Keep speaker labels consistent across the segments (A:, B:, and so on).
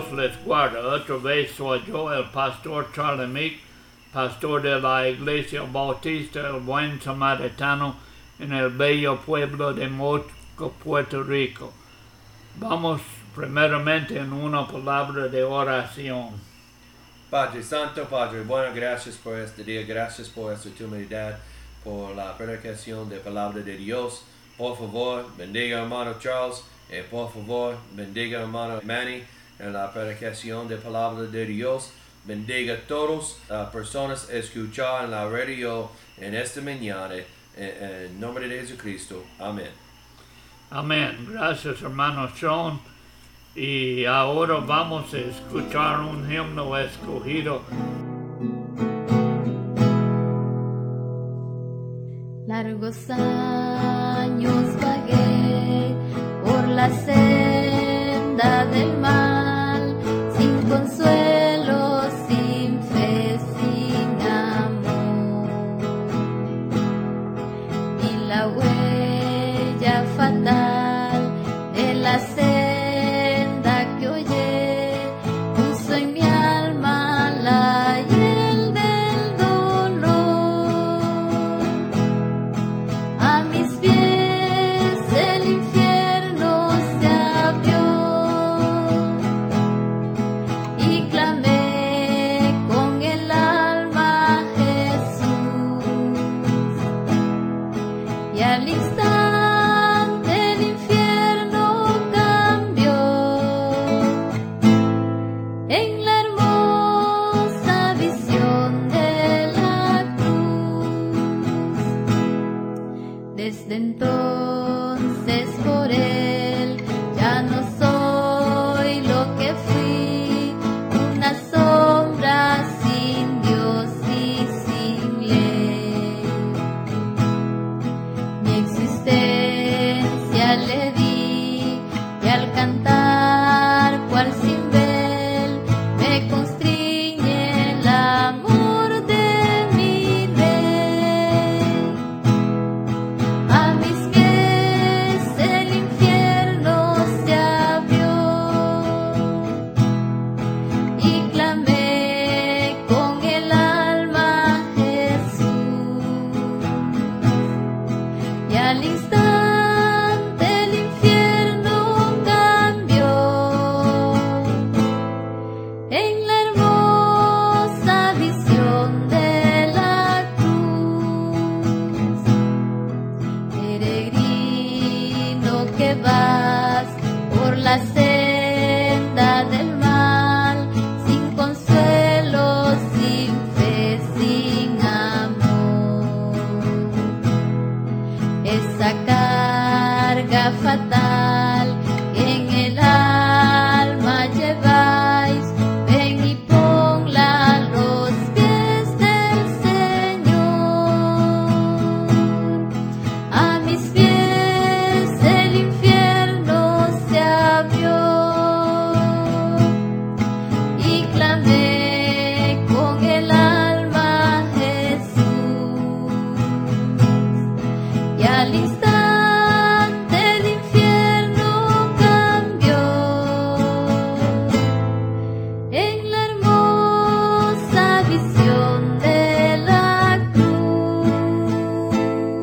A: Dios les guarde. Otra vez soy yo, el pastor Charlie Meek, pastor de la Iglesia Bautista El Buen Samaritano en el bello pueblo de Moca, Puerto Rico. Vamos primeramente en una palabra de oración.
B: Padre Santo, Padre bueno, gracias por este día, gracias por esta oportunidad, por la predicación de palabra de Dios. Por favor, bendiga hermano Charles, por favor, bendiga hermano Manny en la predicación de palabra de Dios. Bendiga a todas las personas escuchar en la radio en esta mañana, en nombre de Jesucristo. Amén.
A: Amén. Gracias hermano Sean. Y ahora vamos a escuchar un himno escogido.
C: Largos años vagué por la senda del mal, sin consuelo, sin fe, sin amor. Y la huella fatal de la senda que oye puso en mi alma la hiel del dolor. A mis pies el infierno se abrió y clamé con el alma a Jesús, y al instante el infierno cambió en la hermosa visión de la cruz. Desde entonces por él ya no soy lo que fui, una sombra sin Dios y sin ley. Mi existencia le di, y al cantar cual cimbel me constriñe el amor de mi rey. A mis pies el infierno se abrió y clamé con el alma a Jesús, y al instante el infierno cambió en la hermosa visión de la cruz. Peregrino que vas por la senda del mal, sin consuelo, sin fe, sin amor. Esa carga fatal que en el alma lleváis, ven y ponla a los pies del Señor. A mis pies el infierno se abrió y clamé con el alma a Jesús, y al instante el infierno cambió en la hermosa visión de la cruz.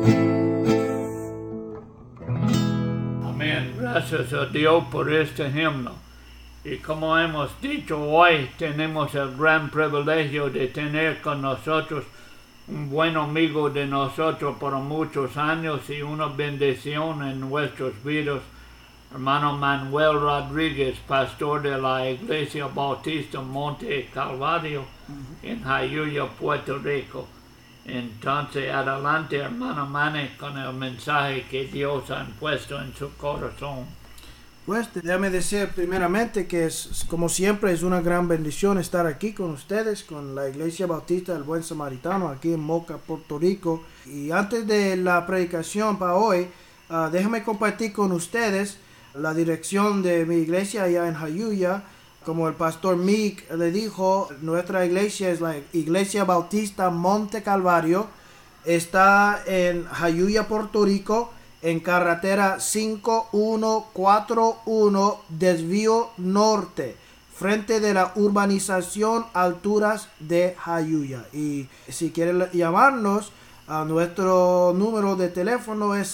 A: Amén. Gracias a Dios por este himno. Y como hemos dicho, hoy tenemos el gran privilegio de tener con nosotros un buen amigo de nosotros por muchos años y una bendición en nuestras vidas, hermano Manuel Rodríguez, pastor de la Iglesia Bautista Monte Calvario en Jayuya, Puerto Rico. Entonces, adelante, hermano Manny, con el mensaje que Dios ha puesto en su corazón.
D: Pues déjame decir primeramente que es, como siempre, es una gran bendición estar aquí con ustedes, con la Iglesia Bautista del Buen Samaritano, aquí en Moca, Puerto Rico. Y antes de la predicación para hoy, déjame compartir con ustedes la dirección de mi iglesia allá en Jayuya. Como el pastor Meek le dijo, nuestra iglesia es la Iglesia Bautista Monte Calvario. Está en Jayuya, Puerto Rico, en carretera 5141, desvío norte, frente de la urbanización Alturas de Jayuya. Y si quieren llamarnos, a nuestro número de teléfono es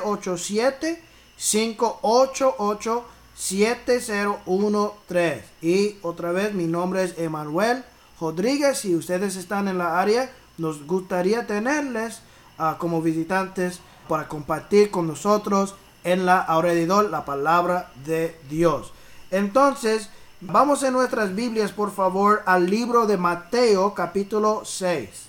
D: 787-588-7013. Y otra vez, mi nombre es Emanuel Rodríguez. Si ustedes están en la área, nos gustaría tenerles como visitantes para compartir con nosotros en la alrededor la palabra de Dios. Entonces, vamos en nuestras Biblias, por favor, al libro de Mateo, capítulo 6.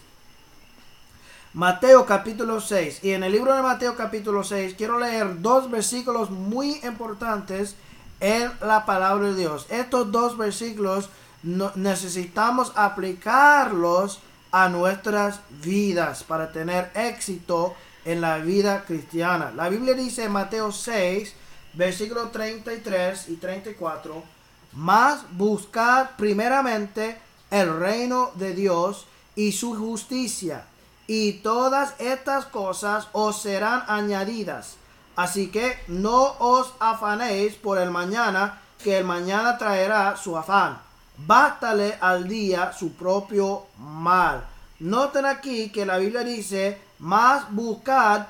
D: Mateo, capítulo 6. Y en el libro de Mateo, capítulo 6, quiero leer 2 versículos muy importantes en la palabra de Dios. Estos 2 versículos necesitamos aplicarlos a nuestras vidas para tener éxito en la vida cristiana. La Biblia dice en Mateo 6, versículos 33 y 34, mas buscad primeramente el reino de Dios y su justicia, y todas estas cosas os serán añadidas. Así que no os afanéis por el mañana, que el mañana traerá su afán. Bástale al día su propio mal. Noten aquí que la Biblia dice, mas buscad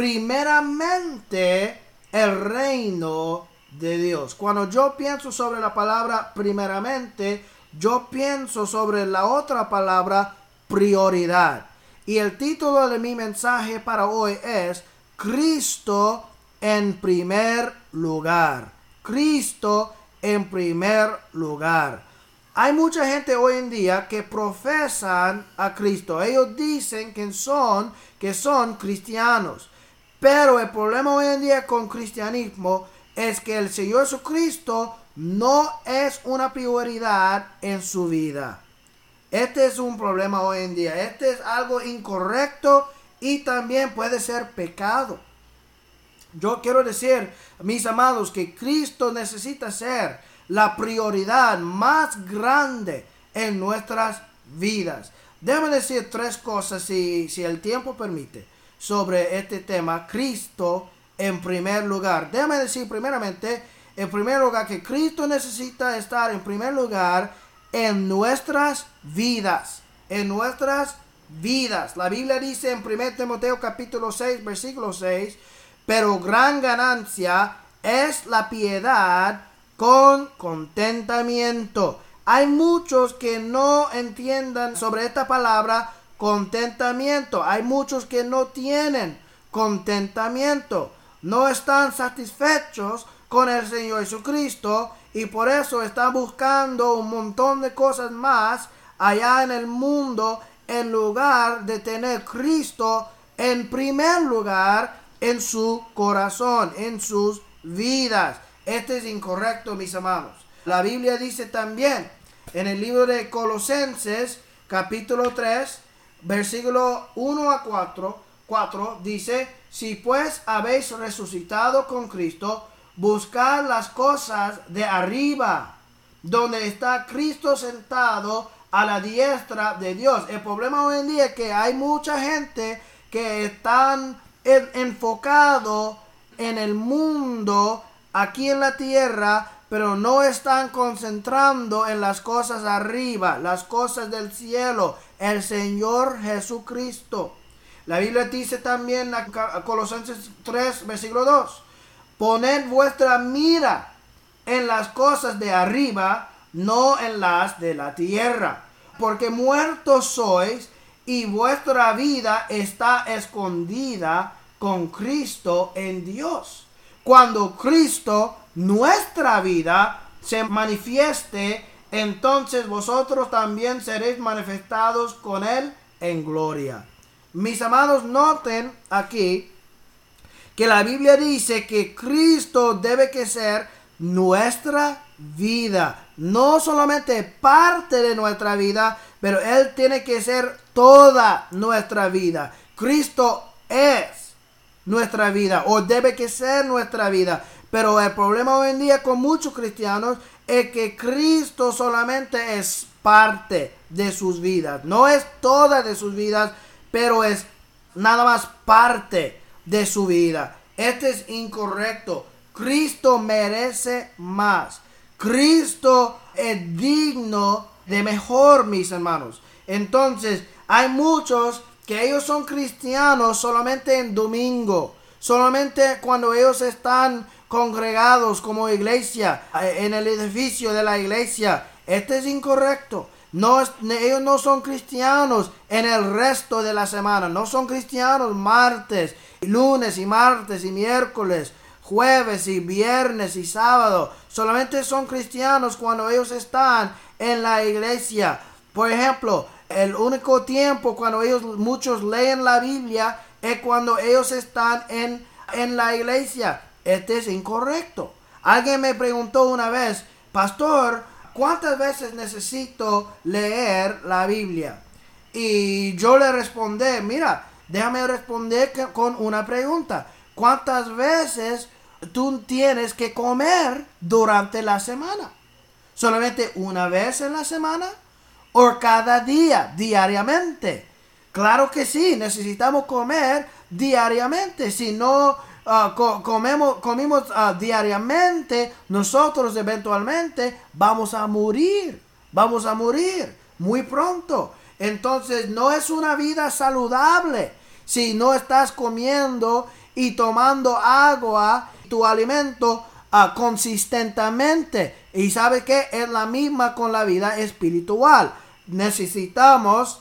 D: primeramente el reino de Dios. Cuando yo pienso sobre la palabra primeramente, yo pienso sobre la otra palabra prioridad. Y el título de mi mensaje para hoy es Cristo en primer lugar. Cristo en primer lugar. Hay mucha gente hoy en día que profesan a Cristo. Ellos dicen que son cristianos. Pero el problema hoy en día con cristianismo es que el Señor Jesucristo no es una prioridad en su vida. Este es un problema hoy en día. Este es algo incorrecto y también puede ser pecado. Yo quiero decir, mis amados, que Cristo necesita ser la prioridad más grande en nuestras vidas. Déjame decir 3 cosas, si el tiempo permite, sobre este tema, Cristo en primer lugar. Déjame decir primeramente, en primer lugar, que Cristo necesita estar en primer lugar en nuestras vidas. En nuestras vidas. La Biblia dice en 1 Timoteo capítulo 6, versículo 6, pero gran ganancia es la piedad con contentamiento. Hay muchos que no entiendan sobre esta palabra contentamiento. Hay muchos que no tienen contentamiento. No están satisfechos con el Señor Jesucristo y por eso están buscando un montón de cosas más allá en el mundo en lugar de tener Cristo en primer lugar en su corazón, en sus vidas. Este es incorrecto, mis amados. La Biblia dice también en el libro de Colosenses, capítulo 3, versículo 1 a 4, dice, si pues habéis resucitado con Cristo, buscad las cosas de arriba, donde está Cristo sentado a la diestra de Dios. El problema hoy en día es que hay mucha gente que están enfocado en el mundo aquí en la tierra, pero no están concentrando en las cosas arriba, las cosas del cielo, el Señor Jesucristo. La Biblia dice también en Colosenses 3, versículo 2, poned vuestra mira en las cosas de arriba, no en las de la tierra, porque muertos sois y vuestra vida está escondida con Cristo en Dios. Cuando Cristo, nuestra vida, se manifieste, entonces vosotros también seréis manifestados con Él en gloria. Mis amados, noten aquí que la Biblia dice que Cristo debe que ser nuestra vida. No solamente parte de nuestra vida, pero Él tiene que ser toda nuestra vida. Cristo es nuestra vida o debe que ser nuestra vida. Pero el problema hoy en día con muchos cristianos es que Cristo solamente es parte de sus vidas. No es toda de sus vidas, pero es nada más parte de su vida. Este es incorrecto. Cristo merece más. Cristo es digno de mejor, mis hermanos. Entonces, hay muchos que ellos son cristianos solamente en domingo, solamente cuando ellos están congregados como iglesia, en el edificio de la iglesia. Este es incorrecto. Ellos no son cristianos en el resto de la semana. No son cristianos martes, lunes y martes y miércoles, jueves y viernes y sábado. Solamente son cristianos cuando ellos están en la iglesia. Por ejemplo, el único tiempo cuando muchos leen la Biblia es cuando ellos están en la iglesia. Este es incorrecto. Alguien me preguntó una vez, pastor, ¿cuántas veces necesito leer la Biblia? Y yo le respondí, mira, déjame responder con una pregunta. ¿Cuántas veces tú tienes que comer durante la semana? ¿Solamente una vez en la semana? ¿O cada día, diariamente? Claro que sí, necesitamos comer diariamente. Si no comimos diariamente, nosotros eventualmente vamos a morir muy pronto. Entonces no es una vida saludable si no estás comiendo y tomando agua, tu alimento consistentemente. Y sabe que es la misma con la vida espiritual. Necesitamos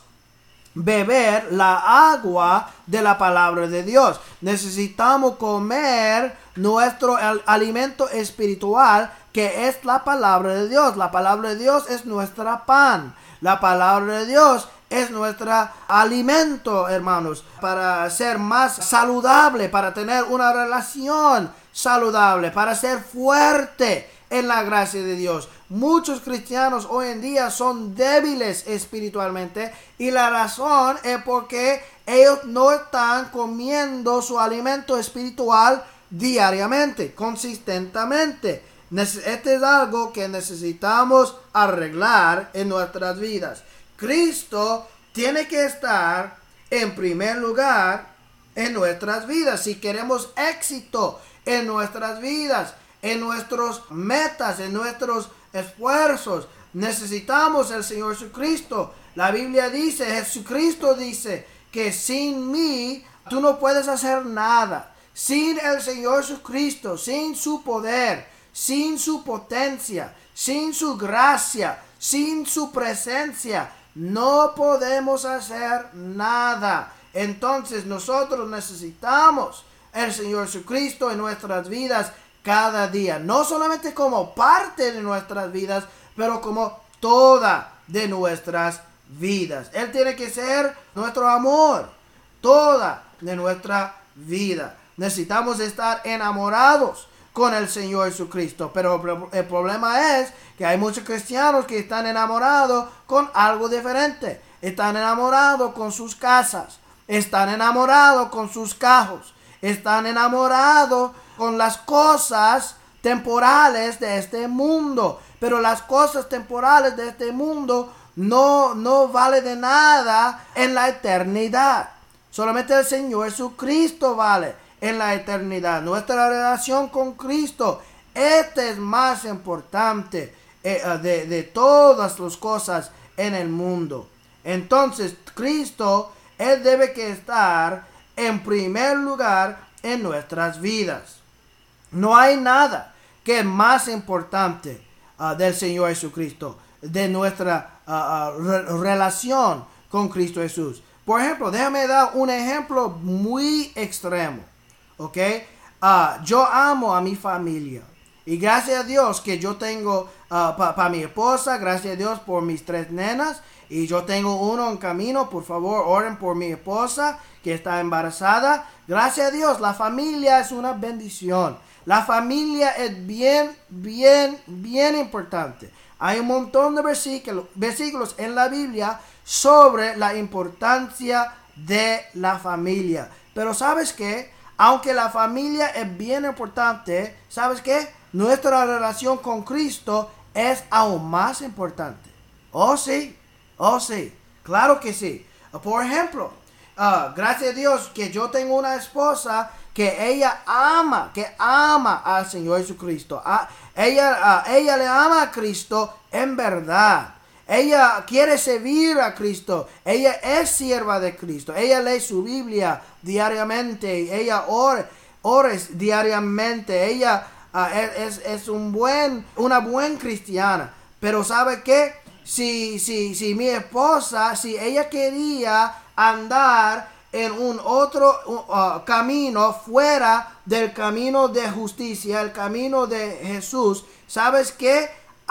D: beber la agua de la palabra de Dios. Necesitamos comer nuestro alimento espiritual, que es la palabra de Dios. La palabra de Dios es nuestra pan. La palabra de Dios es nuestro alimento, hermanos, para ser más saludable, para tener una relación saludable, para ser fuerte en la gracia de Dios. Muchos cristianos hoy en día son débiles espiritualmente, y la razón es porque ellos no están comiendo su alimento espiritual diariamente, consistentemente. Este es algo que necesitamos arreglar en nuestras vidas. Cristo tiene que estar en primer lugar en nuestras vidas. Si queremos éxito en nuestras vidas, en nuestras metas, en nuestros esfuerzos, necesitamos el Señor Jesucristo. La Biblia dice, Jesucristo dice que sin mí tú no puedes hacer nada. Sin el Señor Jesucristo, sin su poder, sin su potencia, sin su gracia, sin su presencia, no podemos hacer nada. Entonces nosotros necesitamos el Señor Jesucristo en nuestras vidas cada día. No solamente como parte de nuestras vidas, pero como toda de nuestras vidas. Él tiene que ser nuestro amor, toda de nuestra vida. Necesitamos estar enamorados con el Señor Jesucristo. Pero el problema es que hay muchos cristianos que están enamorados con algo diferente. Están enamorados con sus casas. Están enamorados con sus carros. Están enamorados con las cosas temporales de este mundo. Pero las cosas temporales de este mundo no vale de nada en la eternidad. Solamente el Señor Jesucristo vale en la eternidad. Nuestra relación con Cristo, este es más importante de todas las cosas en el mundo. Entonces Cristo, Él debe que estar en primer lugar en nuestras vidas. No hay nada que es más importante del Señor Jesucristo, de nuestra relación con Cristo Jesús. Por ejemplo, déjame dar un ejemplo muy extremo. ¿Ok? Yo amo a mi familia. Y gracias a Dios que yo tengo para mi esposa. Gracias a Dios por mis 3 nenas. Y yo tengo uno en camino. Por favor, oren por mi esposa que está embarazada. Gracias a Dios, la familia es una bendición. La familia es bien importante. Hay un montón de versículos en la Biblia sobre la importancia de la familia. Pero ¿sabes qué? Aunque la familia es bien importante, ¿sabes qué? Nuestra relación con Cristo es aún más importante. Oh sí, claro que sí. Por ejemplo, gracias a Dios que yo tengo una esposa que ella ama al Señor Jesucristo. Ella le ama a Cristo en verdad. Ella quiere servir a Cristo. Ella es sierva de Cristo. Ella lee su Biblia diariamente. Ella ora diariamente. Ella es una buena cristiana. Pero ¿sabe qué? Si mi esposa, si ella quería andar en un otro camino fuera del camino de justicia, el camino de Jesús, ¿sabes qué?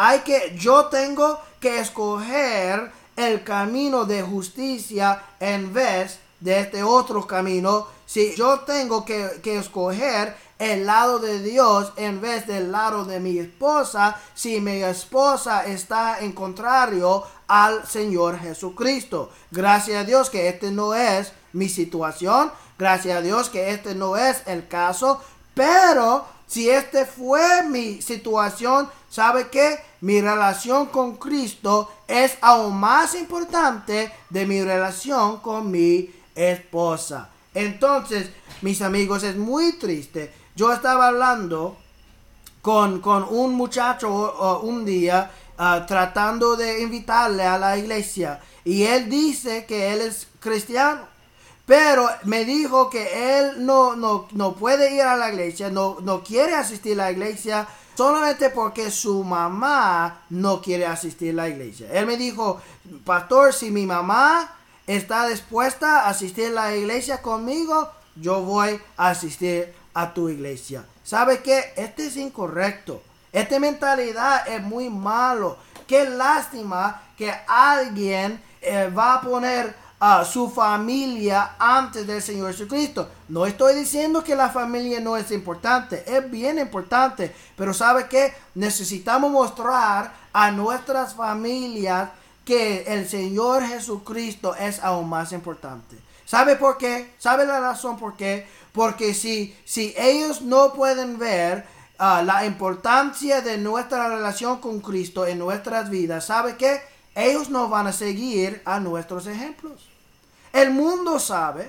D: Yo tengo que escoger el camino de justicia en vez de este otro camino. Si yo tengo que escoger el lado de Dios en vez del lado de mi esposa, si mi esposa está en contrario al Señor Jesucristo. Gracias a Dios que este no es mi situación. Gracias a Dios que este no es el caso. Pero si este fue mi situación, ¿sabe qué? Mi relación con Cristo es aún más importante de mi relación con mi esposa. Entonces, mis amigos, es muy triste. Yo estaba hablando con un muchacho un día, tratando de invitarle a la iglesia. Y él dice que él es cristiano. Pero me dijo que él no puede ir a la iglesia, no quiere asistir a la iglesia solamente porque su mamá no quiere asistir a la iglesia. Él me dijo, pastor, si mi mamá está dispuesta a asistir a la iglesia conmigo, yo voy a asistir a tu iglesia. ¿Sabe qué? Este es incorrecto. Esta mentalidad es muy malo. Qué lástima que alguien va a poner su familia antes del Señor Jesucristo. No estoy diciendo que la familia no es importante, es bien importante, pero ¿sabe qué? Necesitamos mostrar a nuestras familias que el Señor Jesucristo es aún más importante. ¿Sabe por qué? ¿Sabe la razón por qué? Porque si ellos no pueden ver la importancia de nuestra relación con Cristo en nuestras vidas, ¿sabe qué? Ellos no van a seguir a nuestros ejemplos. El mundo sabe,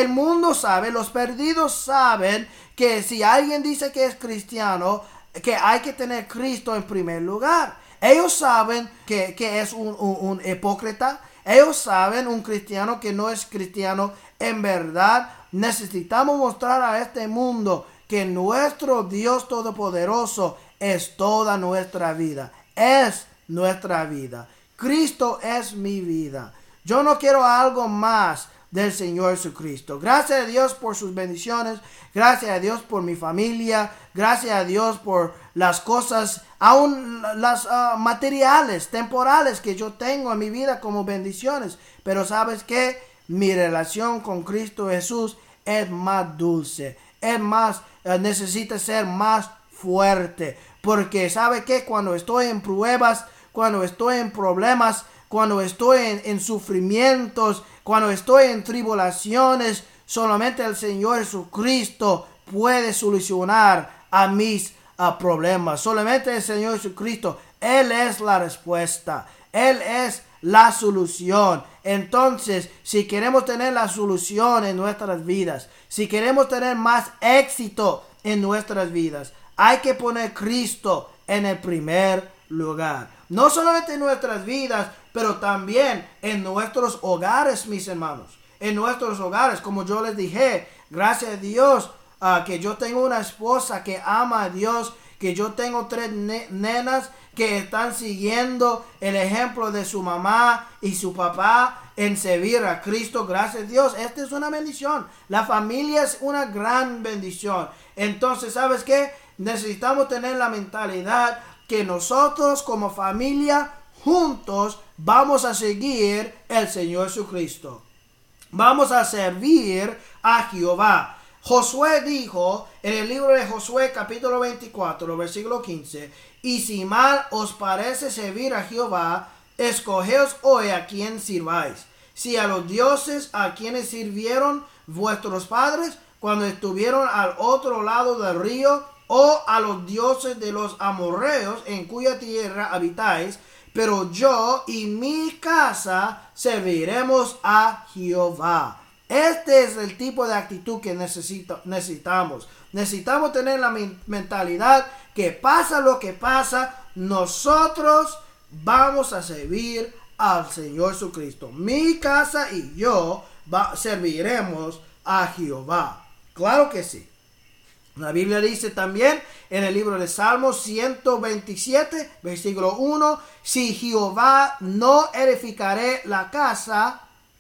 D: los perdidos saben que si alguien dice que es cristiano, que hay que tener Cristo en primer lugar. Ellos saben que es un hipócrita. Ellos saben un cristiano que no es cristiano en verdad. Necesitamos mostrar a este mundo que nuestro Dios Todopoderoso es toda nuestra vida. Es nuestra vida. Cristo es mi vida. Yo no quiero algo más del Señor Jesucristo. Gracias a Dios por sus bendiciones. Gracias a Dios por mi familia. Gracias a Dios por las cosas, aún las materiales, temporales que yo tengo en mi vida como bendiciones. Pero ¿sabes qué? Mi relación con Cristo Jesús es más dulce. Es más, necesita ser más fuerte. Porque ¿sabe qué? Cuando estoy en pruebas, cuando estoy en problemas, cuando estoy en sufrimientos, cuando estoy en tribulaciones, solamente el Señor Jesucristo puede solucionar a mis problemas. Solamente el Señor Jesucristo, Él es la respuesta. Él es la solución. Entonces, si queremos tener la solución en nuestras vidas, si queremos tener más éxito en nuestras vidas, hay que poner Cristo en el primer lugar. No solamente en nuestras vidas, pero también en nuestros hogares, mis hermanos. En nuestros hogares, como yo les dije, gracias a Dios que yo tengo una esposa que ama a Dios, que yo tengo 3 nenas que están siguiendo el ejemplo de su mamá y su papá en servir a Cristo. Gracias a Dios, esta es una bendición. La familia es una gran bendición. Entonces, ¿sabes qué? Necesitamos tener la mentalidad que nosotros como familia juntos vamos a seguir el Señor Jesucristo. Vamos a servir a Jehová. Josué dijo en el libro de Josué capítulo 24, versículo 15, y si mal os parece servir a Jehová, escogeos hoy a quien sirváis. Si a los dioses a quienes sirvieron vuestros padres cuando estuvieron al otro lado del río, o a los dioses de los amorreos en cuya tierra habitáis, pero yo y mi casa serviremos a Jehová. Este es el tipo de actitud que necesitamos. Necesitamos tener la mentalidad que pasa lo que pasa, nosotros vamos a servir al Señor Jesucristo. Mi casa y yo serviremos a Jehová. Claro que sí. La Biblia dice también en el libro de Salmos 127, versículo 1, si Jehová no edificaré la casa,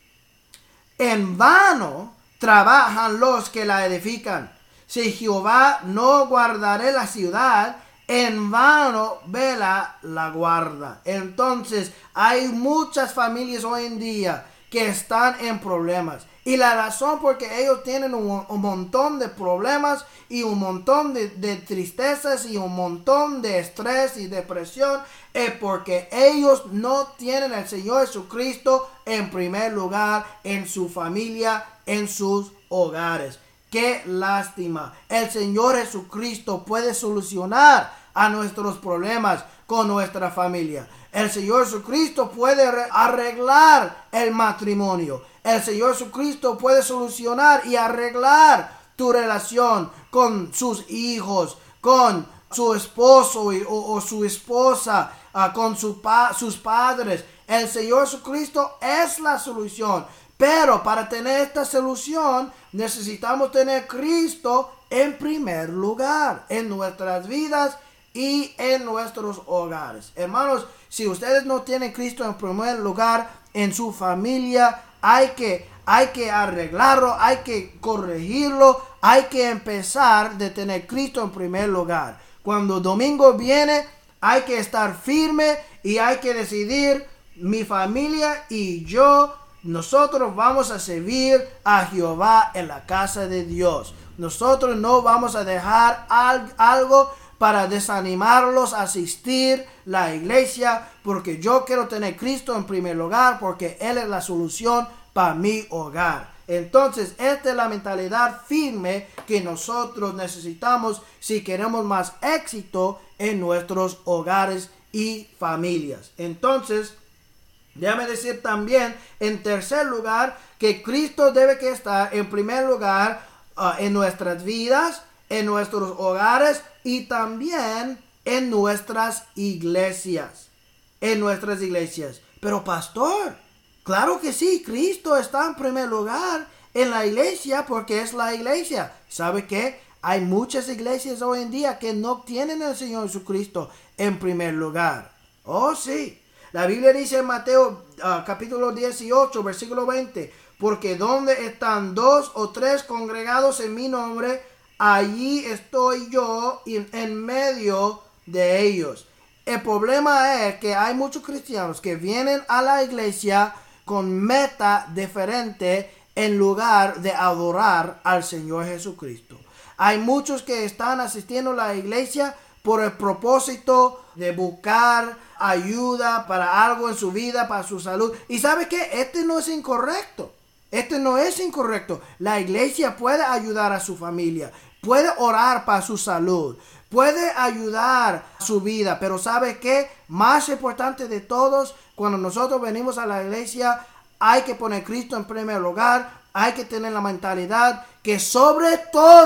D: en vano trabajan los que la edifican. Si Jehová no guardaré la ciudad, en vano vela la guarda. Entonces hay muchas familias hoy en día que están en problemas. Y la razón porque ellos tienen un montón de problemas y un montón de tristezas y un montón de estrés y depresión es porque ellos no tienen al Señor Jesucristo en primer lugar en su familia, en sus hogares. ¡Qué lástima! El Señor Jesucristo puede solucionar a nuestros problemas con nuestra familia. El Señor Jesucristo puede arreglar el matrimonio. El Señor Jesucristo puede solucionar y arreglar tu relación con sus hijos, con su esposo o su esposa, con sus padres. El Señor Jesucristo es la solución. Pero para tener esta solución necesitamos tener Cristo en primer lugar en nuestras vidas y en nuestros hogares. Hermanos, si ustedes no tienen Cristo en primer lugar en su familia, hay que arreglarlo, hay que corregirlo, hay que empezar de tener Cristo en primer lugar. Cuando domingo viene, hay que estar firme y hay que decidir, mi familia y yo, nosotros vamos a servir a Jehová en la casa de Dios. Nosotros no vamos a dejar algo para desanimarlos a asistir la iglesia, porque yo quiero tener Cristo en primer lugar, porque Él es la solución para mi hogar. Entonces, esta es la mentalidad firme que nosotros necesitamos si queremos más éxito en nuestros hogares y familias. Entonces, déjame decir también, en tercer lugar, que Cristo debe que estar en primer lugar en nuestras vidas, en nuestros hogares y también en nuestras iglesias. En nuestras iglesias. Pero pastor, claro que sí, Cristo está en primer lugar en la iglesia porque es la iglesia. ¿Sabe qué? Hay muchas iglesias hoy en día que no tienen al Señor Jesucristo en primer lugar. Oh, sí. La Biblia dice en Mateo capítulo 18, versículo 20, porque donde están 2 o 3 congregados en mi nombre, allí estoy yo en medio de ellos. El problema es que hay muchos cristianos que vienen a la iglesia con meta diferente en lugar de adorar al Señor Jesucristo. Hay muchos que están asistiendo a la iglesia por el propósito de buscar ayuda para algo en su vida, para su salud. Y ¿sabe qué? Este no es incorrecto. Este no es incorrecto. La iglesia puede ayudar a su familia, puede orar para su salud, puede ayudar a su vida. Pero ¿sabe qué? Más importante de todos, cuando nosotros venimos a la iglesia, hay que poner a Cristo en primer lugar. Hay que tener la mentalidad que sobre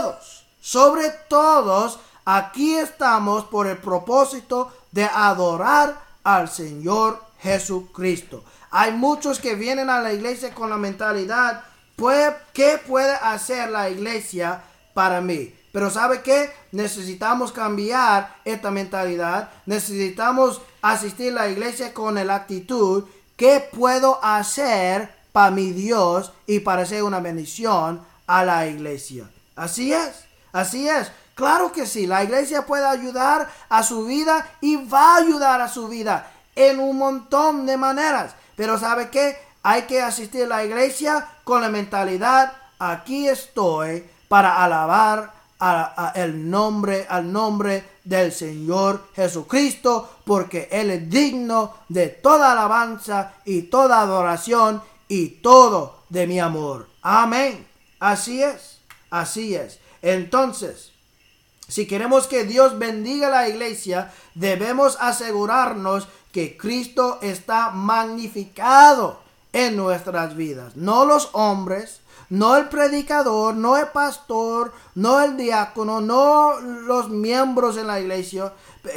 D: todos, aquí estamos por el propósito de adorar al Señor Jesucristo. Hay muchos que vienen a la iglesia con la mentalidad, pues, ¿qué puede hacer la iglesia para mí? Pero ¿sabe qué? Necesitamos cambiar esta mentalidad. Necesitamos asistir a la iglesia con la actitud, ¿qué puedo hacer para mi Dios y para ser una bendición a la iglesia? Así es, así es. Claro que sí, la iglesia puede ayudar a su vida y va a ayudar a su vida en un montón de maneras. Pero ¿sabe qué? Hay que asistir a la iglesia con la mentalidad, aquí estoy para alabar al nombre del Señor Jesucristo, porque Él es digno de toda alabanza y toda adoración y todo de mi amor. Amén. Así es, así es. Entonces, si queremos que Dios bendiga la iglesia, debemos asegurarnos que Cristo está magnificado en nuestras vidas. No los hombres, no el predicador, no el pastor, no el diácono, no los miembros en la iglesia,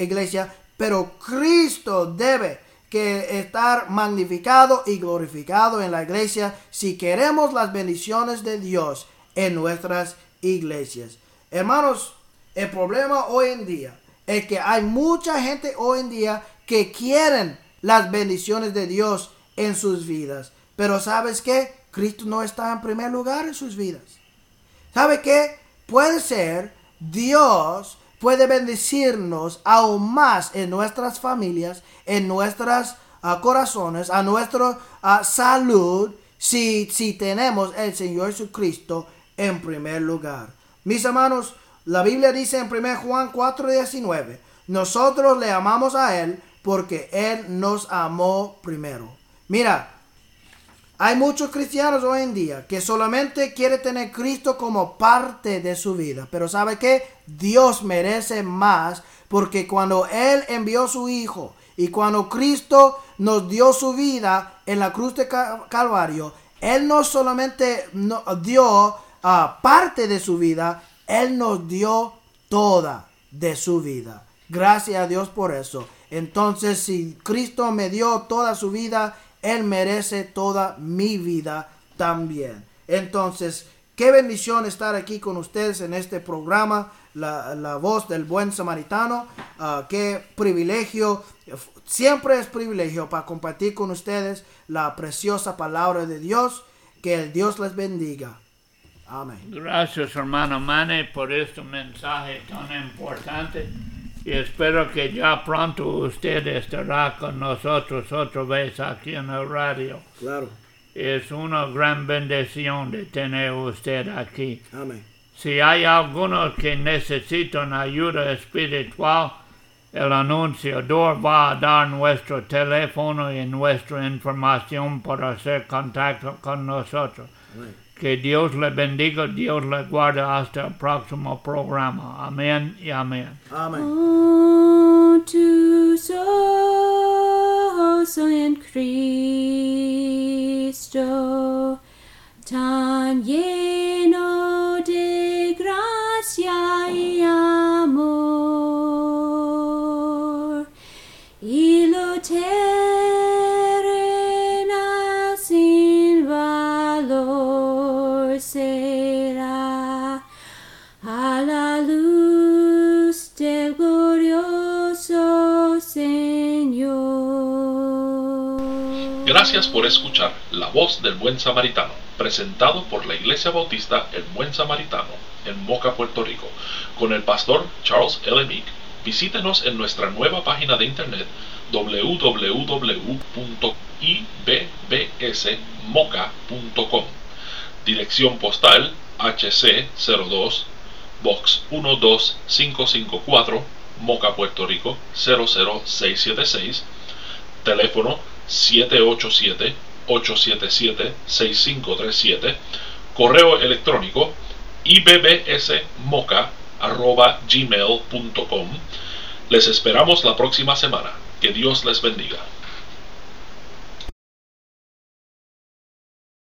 D: pero Cristo debe que estar magnificado y glorificado en la iglesia si queremos las bendiciones de Dios en nuestras iglesias. Hermanos, el problema hoy en día es que hay mucha gente hoy en día que quieren las bendiciones de Dios en sus vidas. Pero ¿sabes qué? Cristo no está en primer lugar en sus vidas. ¿Sabe qué? Puede ser Dios puede bendecirnos aún más en nuestras familias, en nuestros corazones, a nuestra salud, si tenemos el Señor Jesucristo en primer lugar. Mis hermanos, la Biblia dice en 1 Juan 4:19, nosotros le amamos a Él porque Él nos amó primero. Mira, hay muchos cristianos hoy en día que solamente quieren tener Cristo como parte de su vida. Pero ¿sabe qué? Dios merece más, porque cuando Él envió a su Hijo y cuando Cristo nos dio su vida en la cruz de Calvario, Él no solamente dio parte de su vida, Él nos dio toda de su vida. Gracias a Dios por eso. Entonces, si Cristo me dio toda su vida, Él merece toda mi vida también. Entonces, qué bendición estar aquí con ustedes en este programa, la voz del buen samaritano. Qué privilegio, siempre es privilegio para compartir con ustedes la preciosa palabra de Dios. Que el Dios les bendiga. Amén.
A: Gracias, hermano Manny, por este mensaje tan importante. Y espero que ya pronto usted estará con nosotros otra vez aquí en el radio.
D: Claro.
A: Es una gran bendición de tener usted aquí.
D: Amén.
A: Si hay algunos que necesitan ayuda espiritual, el anunciador va a dar nuestro teléfono y nuestra información para hacer contacto con nosotros.
D: Amén.
A: Que Dios le bendiga, Dios le guarde hasta el próximo programa. Amén y amén.
D: Amén.
C: Con tus ojos en Cristo, tan lleno de gracia y amor, y lo terrenal sin valor será a la luz del glorioso Señor.
E: Gracias por escuchar La Voz del Buen Samaritano, presentado por la Iglesia Bautista El Buen Samaritano en Moca, Puerto Rico, con el pastor Charles L. Meek. Visítenos en nuestra nueva página de internet www.ibbsmoca.com. Dirección postal HC02 Box 12554, Moca, Puerto Rico 00676. Teléfono 787-877-6537. Correo electrónico ibbsmoca@gmail.com. Les esperamos la próxima semana. Que Dios les bendiga.